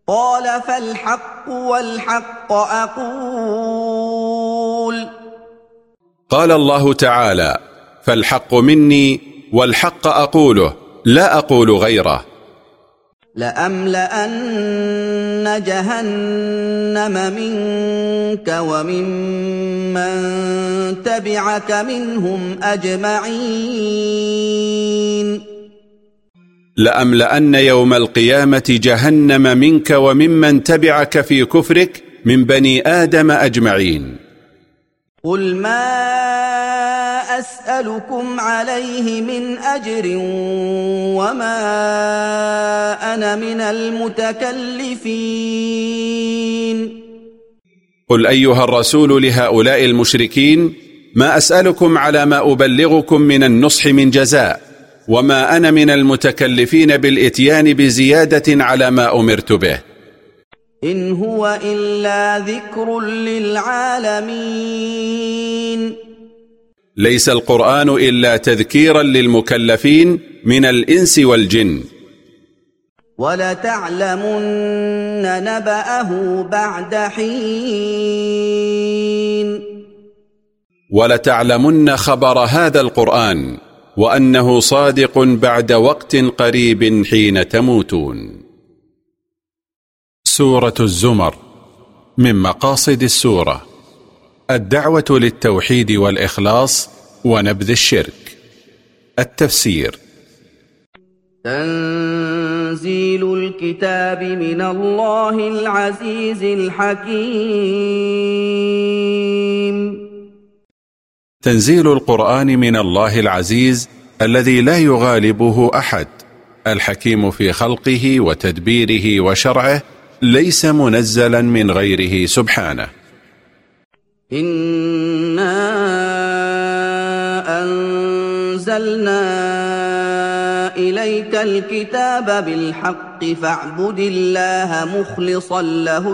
قال فالحق والحق أقول. قال الله تعالى: فالحق مني والحق أقوله، لا أقول غيره. لأملأن جهنم منك وممن تبعك منهم أجمعين. لأملأن يوم القيامة جهنم منك وممن تبعك في كفرك من بني آدم أجمعين. قل ما أسألكم عليه من أجر وما أنا من المتكلفين. قل أيها الرسول لهؤلاء المشركين: ما أسألكم على ما أبلغكم من النصح من جزاء، وما أنا من المتكلفين بالإتيان بزيادة على ما أمرت به. إن هو إلا ذكر للعالمين. ليس القرآن إلا تذكيرا للمكلفين من الإنس والجن. ولتعلمن نبأه بعد حين. ولتعلمن خبر هذا القرآن وأنه صادق بعد وقت قريب حين تموتون. سورة الزمر. من مقاصد السورة الدعوة للتوحيد والإخلاص ونبذ الشرك. التفسير: تنزيل الكتاب من الله العزيز الحكيم. تنزيل القرآن من الله العزيز الذي لا يغالبه أحد، الحكيم في خلقه وتدبيره وشرعه، ليس منزلا من غيره سبحانه. إنا أنزلنا إليك الكتاب بالحق فاعبد الله مخلصا له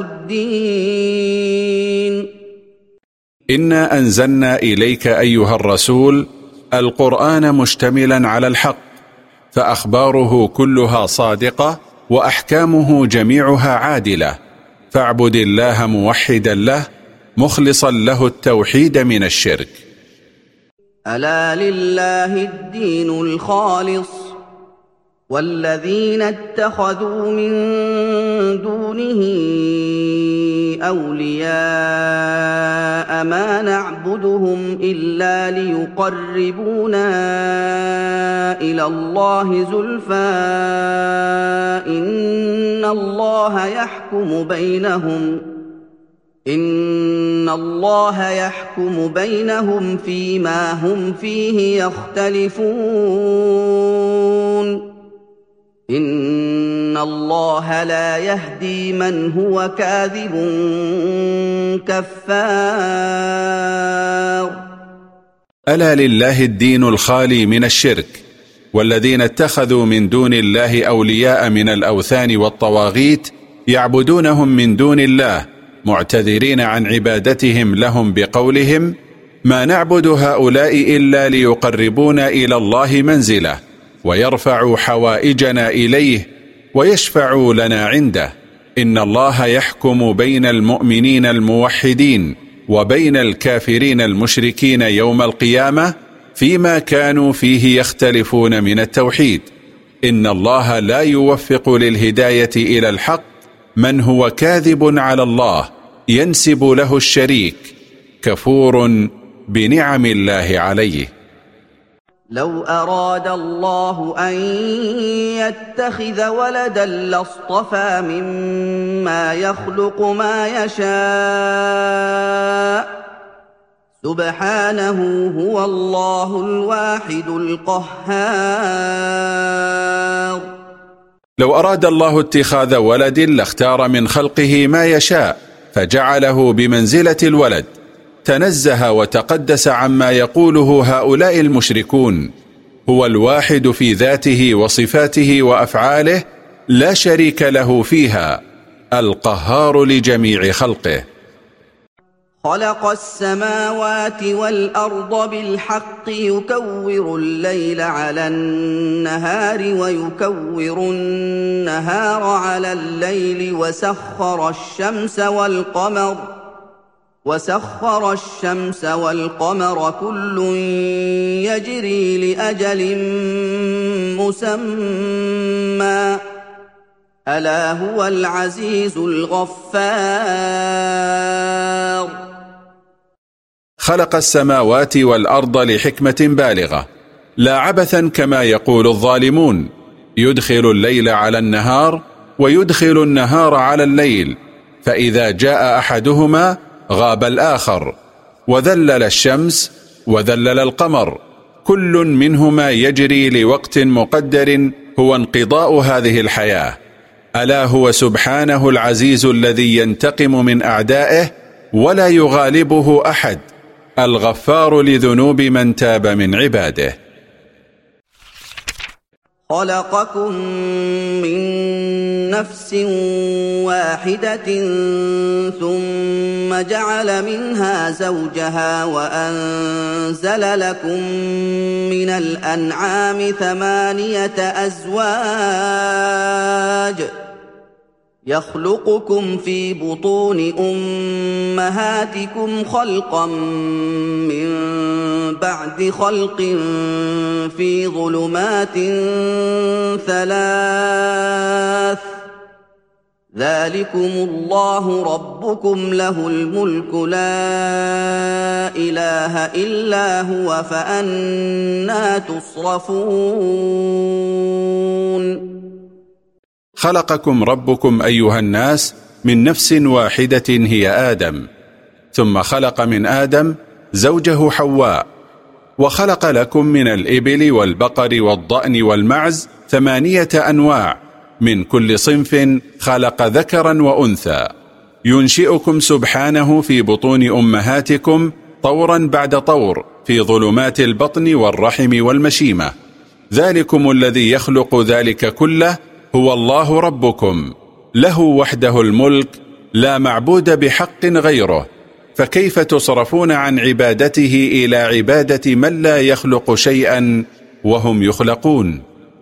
الدين. إنا أنزلنا إليك أيها الرسول القرآن مشتملا على الحق، فأخباره كلها صادقة وأحكامه جميعها عادلة، فاعبد الله موحدا له مخلصا له التوحيد من الشرك. ألا لله الدين الخالص والذين اتخذوا من دونه أولياء ما نعبدهم إلا ليقربونا إلى الله زلفى إن الله يحكم بينهم فيما هم فيه يختلفون إن الله لا يهدي من هو كاذب كفار. ألا لله الدين الخالي من الشرك، والذين اتخذوا من دون الله أولياء من الأوثان والطواغيت يعبدونهم من دون الله معتذرين عن عبادتهم لهم بقولهم: ما نعبد هؤلاء إلا ليقربونا إلى الله منزلة ويرفعوا حوائجنا إليه ويشفعوا لنا عنده. إن الله يحكم بين المؤمنين الموحدين وبين الكافرين المشركين يوم القيامة فيما كانوا فيه يختلفون من التوحيد. إن الله لا يوفق للهداية إلى الحق من هو كاذب على الله ينسب له الشريك كفور بنعم الله عليه. لو أراد الله أن يتخذ ولدا لاصطفى مما يخلق ما يشاء سبحانه هو الله الواحد القهار. لو أراد الله اتخاذ ولد لاختار من خلقه ما يشاء فجعله بمنزلة الولد، تنزه وتقدس عما يقوله هؤلاء المشركون. هو الواحد في ذاته وصفاته وأفعاله لا شريك له فيها، القهار لجميع خلقه. خلق السماوات والأرض بالحق يكور الليل على النهار ويكور النهار على الليل وسخر الشمس والقمر كل يجري لأجل مسمى ألا هو العزيز الغفار خلق السماوات والأرض لحكمة بالغة لا عبثا كما يقول الظالمون، يدخل الليل على النهار ويدخل النهار على الليل، فإذا جاء أحدهما غاب الآخر، وذلل الشمس وذلل القمر، كل منهما يجري لوقت مقدر هو انقضاء هذه الحياة. ألا هو سبحانه العزيز الذي ينتقم من أعدائه ولا يغالبه أحد، الغفار لذنوب من تاب من عباده. خلقكم من نفس واحدة ثم جعل منها زوجها وأنزل لكم من الأنعام 8 أزواج يخلقكم في بطون أمهاتكم خلقا من بعد خلق في ظلمات 3 ذلكم الله ربكم له الملك لا إله إلا هو فأنى تصرفون خلقكم ربكم أيها الناس من نفس واحدة هي آدم، ثم خلق من آدم زوجه حواء، وخلق لكم من الإبل والبقر والضأن والمعز 8 أنواع، من كل صنف خلق ذكرا وأنثى، ينشئكم سبحانه في بطون أمهاتكم طورا بعد طور في ظلمات البطن والرحم والمشيمة. ذلكم الذي يخلق ذلك كله هو الله ربكم، له وحده الملك، لا معبود بحق غيره، فكيف تصرفون عن عبادته إلى عبادة من لا يخلق شيئا وهم يخلقون؟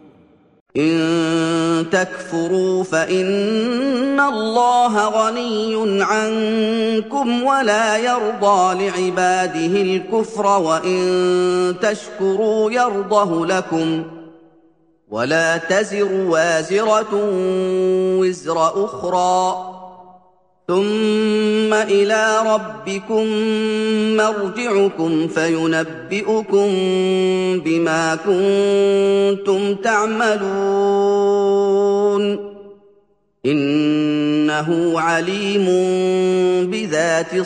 إن تكفروا فإن الله غني عنكم ولا يرضى لعباده الكفر وإن تشكروا يرضه لكم ولا تزر وازرة وزر أخرى ثم إلى ربكم مرجعكم فينبئكم بما كنتم تعملون إنه عليم بذات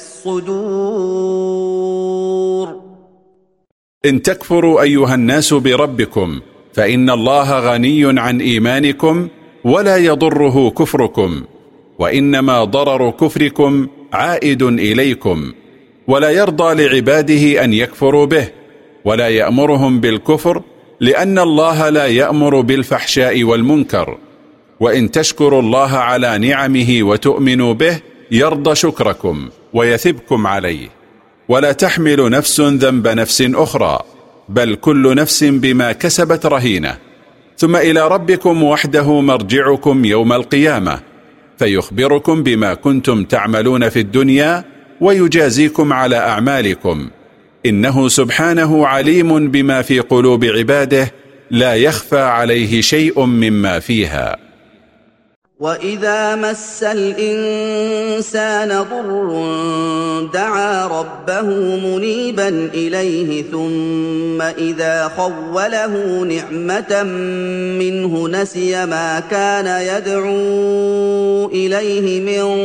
الصدور. إن تكفروا أيها الناس بربكم فإن الله غني عن إيمانكم ولا يضره كفركم، وإنما ضرر كفركم عائد إليكم، ولا يرضى لعباده أن يكفروا به ولا يأمرهم بالكفر، لأن الله لا يأمر بالفحشاء والمنكر. وإن تشكروا الله على نعمه وتؤمنوا به يرضى شكركم ويثبكم عليه. ولا تحمل نفس ذنب نفس أخرى، بل كل نفس بما كسبت رهينة. ثم إلى ربكم وحده مرجعكم يوم القيامة، فيخبركم بما كنتم تعملون في الدنيا ويجازيكم على أعمالكم، إنه سبحانه عليم بما في قلوب عباده، لا يخفى عليه شيء مما فيها. وإذا مس الإنسان ضر دعا ربه منيبا إليه ثم إذا خوله نعمة منه نسي ما كان يدعو إليه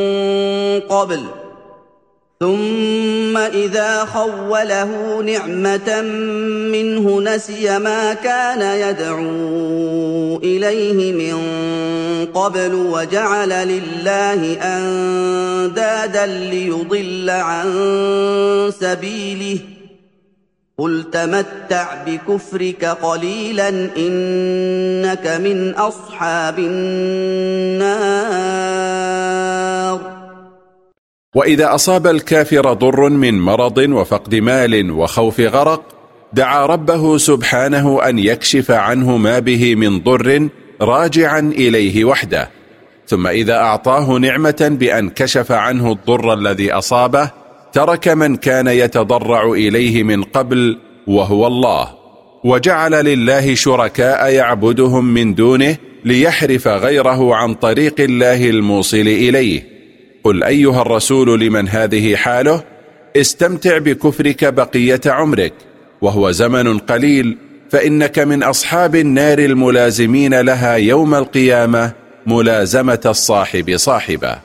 من قبل وجعل لله أندادا ليضل عن سبيله قل تمتع بكفرك قليلا إنك من أصحاب النار. وإذا أصاب الكافر ضر من مرض وفقد مال وخوف غرق دعا ربه سبحانه أن يكشف عنه ما به من ضر راجعا إليه وحده، ثم إذا أعطاه نعمة بأن كشف عنه الضر الذي أصابه ترك من كان يتضرع إليه من قبل وهو الله، وجعل لله شركاء يعبدهم من دونه ليحرف غيره عن طريق الله الموصل إليه. قل أيها الرسول لمن هذه حاله: استمتع بكفرك بقية عمرك، وهو زمن قليل، فإنك من أصحاب النار الملازمين لها يوم القيامة ملازمة الصاحب صاحبه.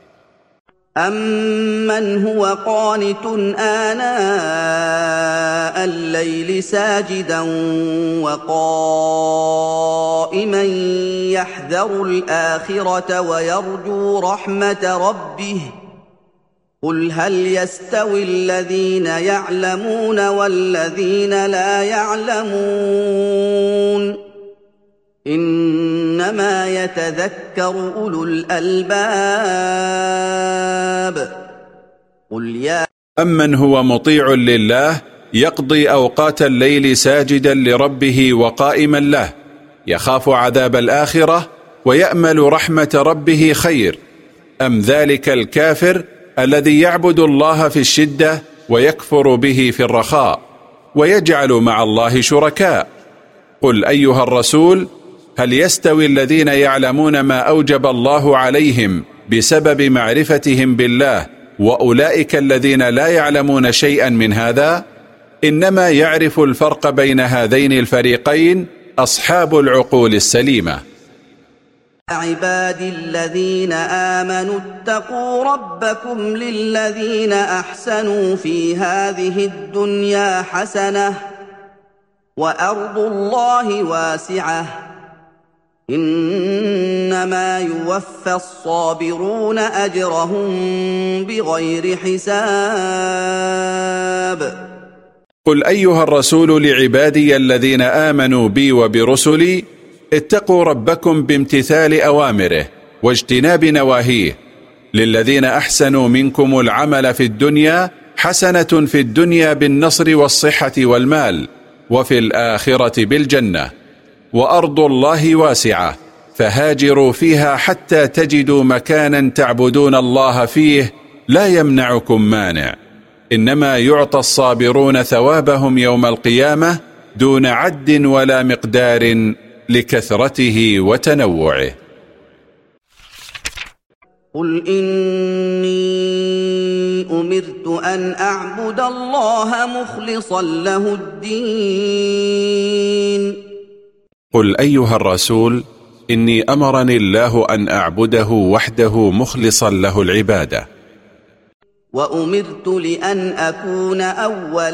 أَمَّنْ هُوَ قَانِتٌ آنَاءَ اللَّيْلِ سَاجِدًا وَقَائِمًا يَحْذَرُ الْآخِرَةَ وَيَرْجُو رَحْمَةَ رَبِّهِ قُلْ هَلْ يَسْتَوِي الَّذِينَ يَعْلَمُونَ وَالَّذِينَ لَا يَعْلَمُونَ إنما يتذكر أولو الألباب. قل يا أمن هو مطيع لله يقضي أوقات الليل ساجدا لربه وقائما له، يخاف عذاب الآخرة ويأمل رحمة ربه خير، أم ذلك الكافر الذي يعبد الله في الشدة ويكفر به في الرخاء ويجعل مع الله شركاء؟ قل أيها الرسول: هل يستوي الذين يعلمون ما أوجب الله عليهم بسبب معرفتهم بالله وأولئك الذين لا يعلمون شيئا من هذا؟ إنما يعرف الفرق بين هذين الفريقين أصحاب العقول السليمة. عبادي الذين آمنوا اتقوا ربكم للذين أحسنوا في هذه الدنيا حسنة وأرض الله واسعة إنما يوفى الصابرون أجرهم بغير حساب. قل أيها الرسول لعبادي الذين آمنوا بي وبرسلي: اتقوا ربكم بامتثال أوامره واجتناب نواهيه. للذين أحسنوا منكم العمل في الدنيا حسنة في الدنيا بالنصر والصحة والمال، وفي الآخرة بالجنة. وأرض الله واسعة فهاجروا فيها حتى تجدوا مكانا تعبدون الله فيه لا يمنعكم مانع. إنما يعطى الصابرون ثوابهم يوم القيامة دون عد ولا مقدار لكثرته وتنوعه. قل إني أمرت أن أعبد الله مخلصا له الدين. قل أيها الرسول: إني أمرني الله أن أعبده وحده مخلصا له العبادة. وأمرت لأن أكون أول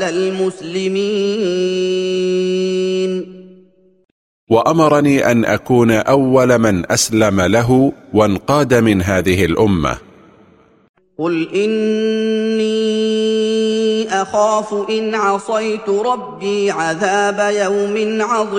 المسلمين. وأمرني أن أكون أول من أسلم له وانقاد من هذه الأمة. قل إني أخاف إن عصيت ربي عذاب يوم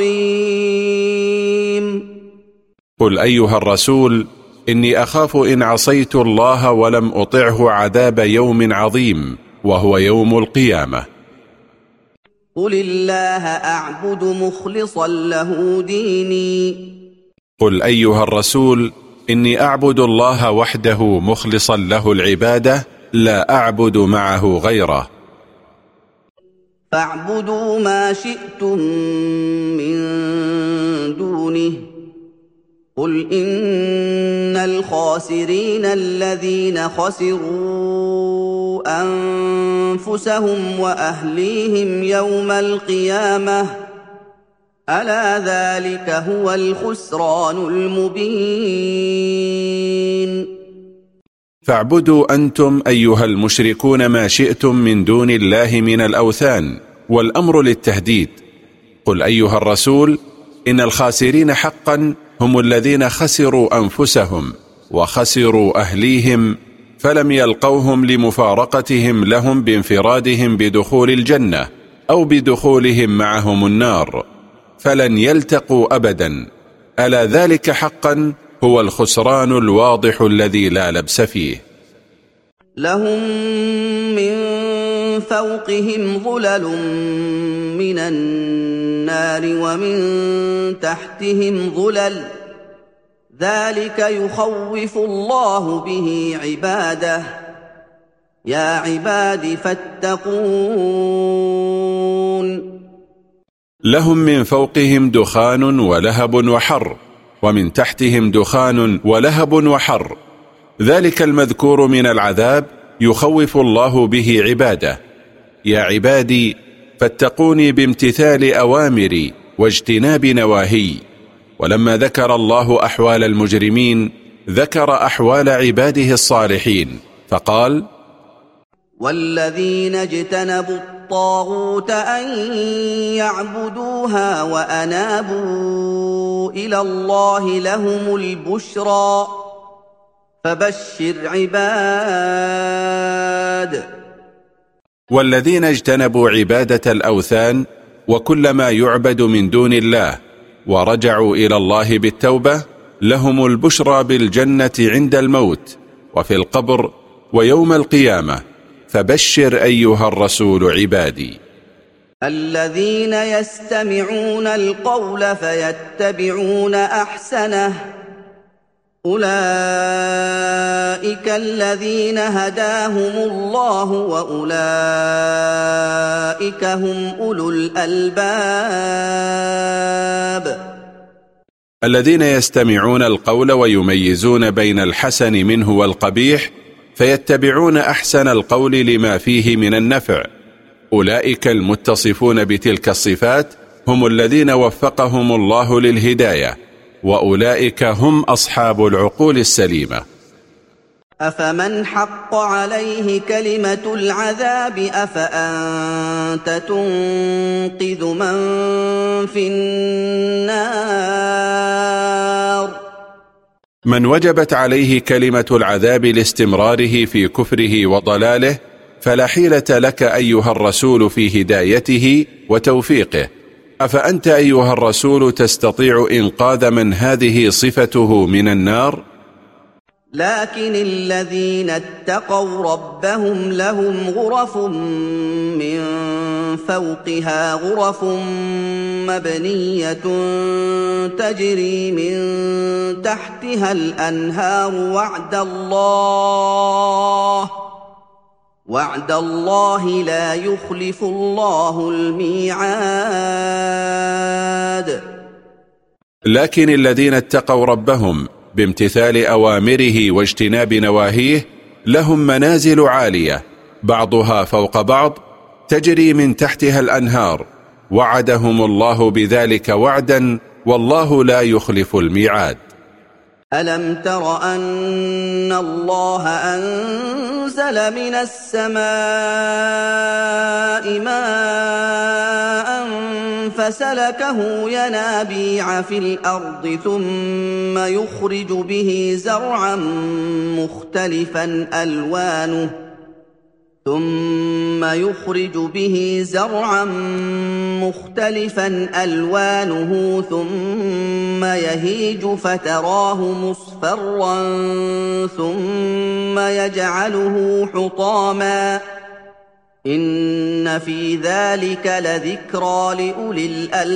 عظيم. قل أيها الرسول: إني أخاف إن عصيت الله ولم أطعه عذاب يوم عظيم وهو يوم القيامة. قل الله أعبد مخلصا له ديني. قل أيها الرسول: إني أعبد الله وحده مخلصا له العبادة لا أعبد معه غيره. فاعبدوا ما شئتم من دونه. قل إن الخاسرين الذين خسروا أنفسهم وأهليهم يوم القيامة ألا ذلك هو الخسران المبين. فاعبدوا أنتم أيها المشركون ما شئتم من دون الله من الأوثان، والأمر للتهديد. قل أيها الرسول: إن الخاسرين حقا هم الذين خسروا أنفسهم وخسروا أهليهم فلم يلقوهم لمفارقتهم لهم بانفرادهم بدخول الجنة أو بدخولهم معهم النار، فلن يلتقوا أبدا. ألا ذلك حقا هو الخسران الواضح الذي لا لبس فيه. لهم من فوقهم ظلل من النار ومن تحتهم ظلل ذلك يخوف الله به عباده يا عباد فاتقون لهم من فوقهم دخان ولهب وحر ومن تحتهم دخان ولهب وحر ذلك المذكور من العذاب يخوف الله به عباده يا عبادي فاتقوني بامتثال أوامري واجتناب نواهي. ولما ذكر الله أحوال المجرمين ذكر أحوال عباده الصالحين فقال والذين اجتنبوا الطاغوت أن يعبدوها وأنابوا إلى الله لهم البشرى فبشر عباد. والذين اجتنبوا عبادة الأوثان وكل ما يعبد من دون الله ورجعوا إلى الله بالتوبة لهم البشرى بالجنة عند الموت وفي القبر ويوم القيامة فبشر أيها الرسول عبادي. الذين يستمعون القول فيتبعون أحسنه أولئك الذين هداهم الله وأولئك هم أولو الألباب. الذين يستمعون القول ويميزون بين الحسن منه والقبيح فيتبعون أحسن القول لما فيه من النفع أولئك المتصفون بتلك الصفات هم الذين وفقهم الله للهداية وأولئك هم أصحاب العقول السليمة. أفمن حق عليه كلمة العذاب أفأنت تنقذ من في النار. من وجبت عليه كلمة العذاب لاستمراره في كفره وضلاله فلا حيلة لك أيها الرسول في هدايته وتوفيقه. أفأنت أيها الرسول تستطيع إنقاذ من هذه صفته من النار؟ لكن الذين اتقوا ربهم لهم غرف من فوقها غرف مبنية تجري من تحتها الأنهار وعد الله لا يخلف الله الميعاد. لكن الذين اتقوا ربهم بامتثال أوامره واجتناب نواهيه لهم منازل عالية بعضها فوق بعض تجري من تحتها الأنهار وعدهم الله بذلك وعدا والله لا يخلف الميعاد. ألم تر أن الله أنزل من السماء ماء فسلكه ينابيع في الأرض ثم يخرج به زرعا مختلفا ألوانه ثم يهيج فتراه مصفرا ثم يجعله حطاما إن في ذلك لذكرى لأولي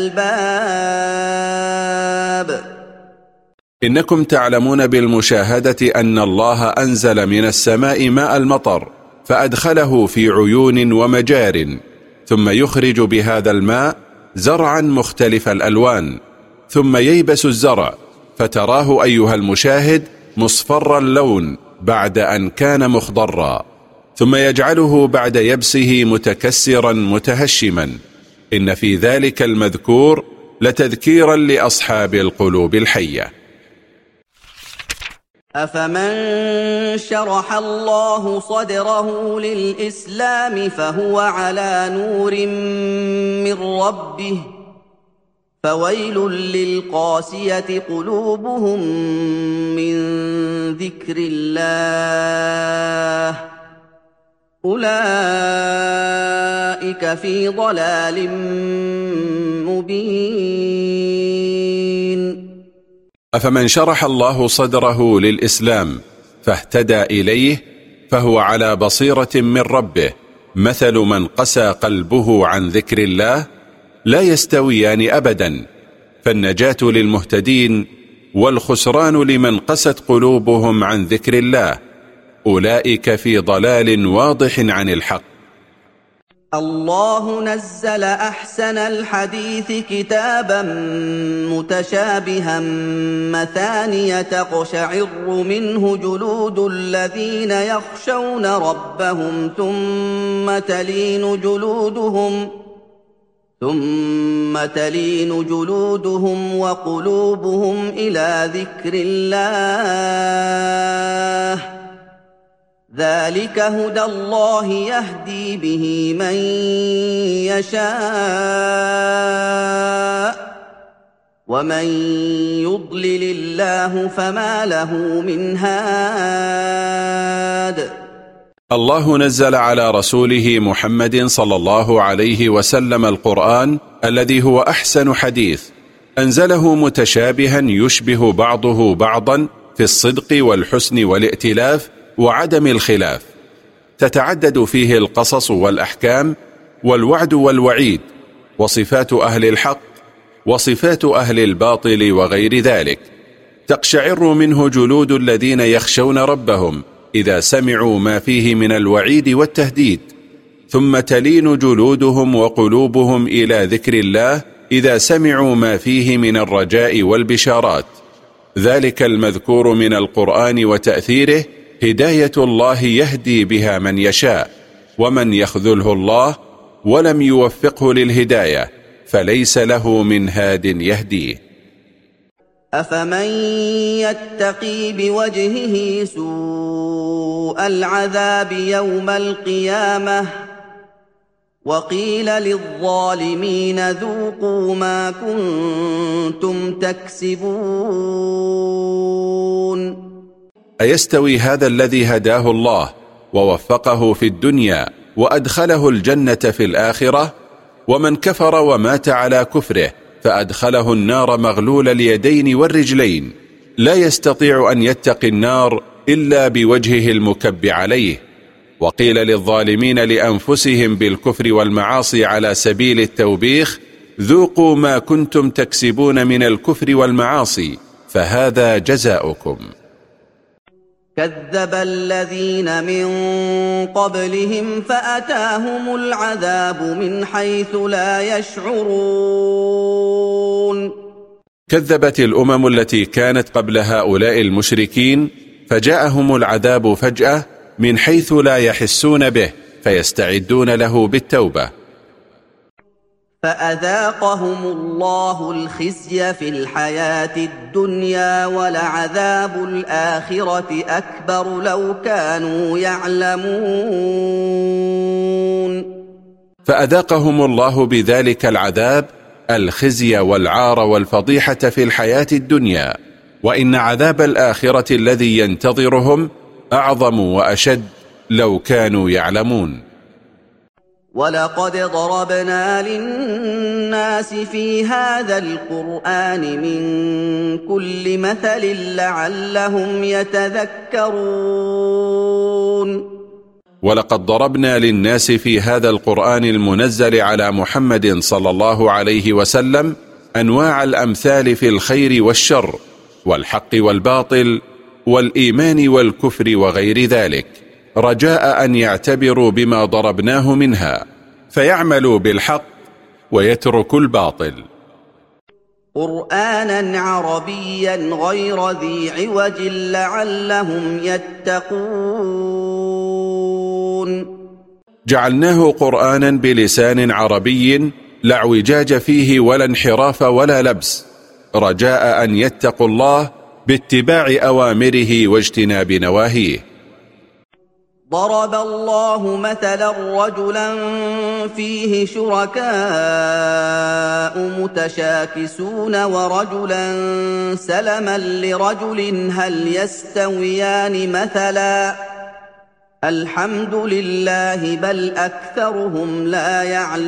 الألباب. إنكم تعلمون بالمشاهدة أن الله أنزل من السماء ماء المطر فأدخله في عيون ومجار ثم يخرج بهذا الماء زرعا مختلف الألوان ثم ييبس الزرع فتراه أيها المشاهد مصفر اللون بعد أن كان مخضرا ثم يجعله بعد يبسه متكسرا متهشما. إن في ذلك المذكور لتذكيرا لأصحاب القلوب الحية. أفمن شرح الله صدره للإسلام فهو على نور من ربه فويل للقاسية قلوبهم من ذكر الله أولئك في ضلال مبين. أفمن شرح الله صدره للإسلام فاهتدى إليه فهو على بصيرة من ربه، مثل من قسى قلبه عن ذكر الله لا يستويان أبدا، فالنجاة للمهتدين والخسران لمن قست قلوبهم عن ذكر الله، أولئك في ضلال واضح عن الحق. الله نزل أحسن الحديث كتابا متشابها مثانية تقشعر منه جلود الذين يخشون ربهم ثم تلين جلودهم وقلوبهم إلى ذكر الله، ذلك هدى الله يهدي به من يشاء، ومن يضلل الله فما له من هاد. الله نزل على رسوله محمد صلى الله عليه وسلم القرآن الذي هو أحسن حديث، أنزله متشابها يشبه بعضه بعضا في الصدق والحسن والائتلاف وعدم الخلاف، تتعدد فيه القصص والأحكام والوعد والوعيد، وصفات أهل الحق وصفات أهل الباطل وغير ذلك. تقشعر منه جلود الذين يخشون ربهم إذا سمعوا ما فيه من الوعيد والتهديد، ثم تلين جلودهم وقلوبهم إلى ذكر الله إذا سمعوا ما فيه من الرجاء والبشارات. ذلك المذكور من القرآن وتأثيره هداية الله يهدي بها من يشاء، ومن يخذله الله ولم يوفقه للهداية فليس له من هاد يهديه. أفمن يتقي بوجهه سوء العذاب يوم القيامة وقيل للظالمين ذوقوا ما كنتم تكسبون. أيستوي هذا الذي هداه الله ووفقه في الدنيا وأدخله الجنة في الآخرة، ومن كفر ومات على كفره فأدخله النار مغلول اليدين والرجلين، لا يستطيع أن يتقي النار إلا بوجهه المكب عليه؟ وقيل للظالمين لأنفسهم بالكفر والمعاصي على سبيل التوبيخ ذوقوا ما كنتم تكسبون من الكفر والمعاصي فهذا جزاؤكم. كذب الذين من قبلهم فأتاهم العذاب من حيث لا يشعرون. كذبت الأمم التي كانت قبل هؤلاء المشركين فجاءهم العذاب فجأة من حيث لا يحسون به فيستعدون له بالتوبة. فأذاقهم الله الخزي في الحياة الدنيا ولعذاب الآخرة أكبر لو كانوا يعلمون. فأذاقهم الله بذلك العذاب الخزي والعار والفضيحة في الحياة الدنيا، وإن عذاب الآخرة الذي ينتظرهم أعظم وأشد لو كانوا يعلمون. ولقد ضربنا للناس في هذا القرآن من كل مثل لعلهم يتذكرون. ولقد ضربنا للناس في هذا القرآن المنزل على محمد صلى الله عليه وسلم أنواع الأمثال في الخير والشر والحق والباطل والإيمان والكفر وغير ذلك، رجاء أن يعتبروا بما ضربناه منها فيعملوا بالحق ويتركوا الباطل. قرآنا عربيا غير ذي عوج لعلهم يتقون. جعلناه قرآنا بلسان عربي لا اعوجاج فيه ولا انحراف ولا لبس، رجاء أن يتقوا الله باتباع أوامره واجتناب نواهيه. ضرب الله مثلا رجلا فيه شركاء متشاكسون ورجلا سلما لرجل هل يستويان مثلا الحمد لله بل أكثرهم لا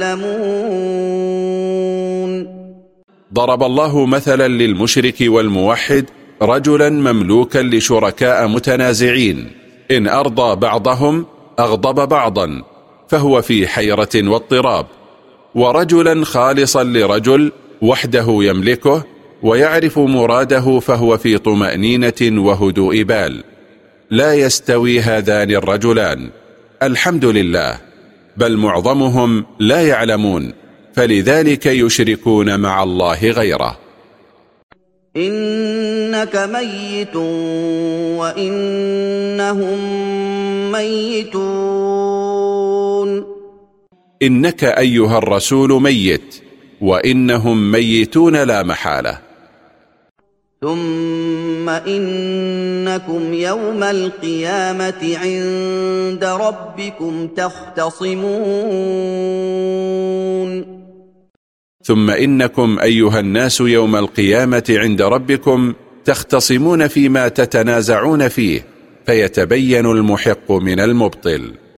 يعلمون. ضرب الله مثلا للمشرك والموحد رجلا مملوكا لشركاء متنازعين، إن أرضى بعضهم أغضب بعضا، فهو في حيرة واضطراب. ورجلا خالصا لرجل وحده يملكه ويعرف مراده، فهو في طمأنينة وهدوء بال. لا يستوي هذان الرجلان، الحمد لله، بل معظمهم لا يعلمون، فلذلك يشركون مع الله غيره. إنك ميت وإنهم ميتون. إنك أيها الرسول ميت وإنهم ميتون لا محالة. ثم إنكم يوم القيامة عند ربكم تختصمون. ثم إنكم أيها الناس يوم القيامة عند ربكم تختصمون فيما تتنازعون فيه، فيتبين المحق من المبطل.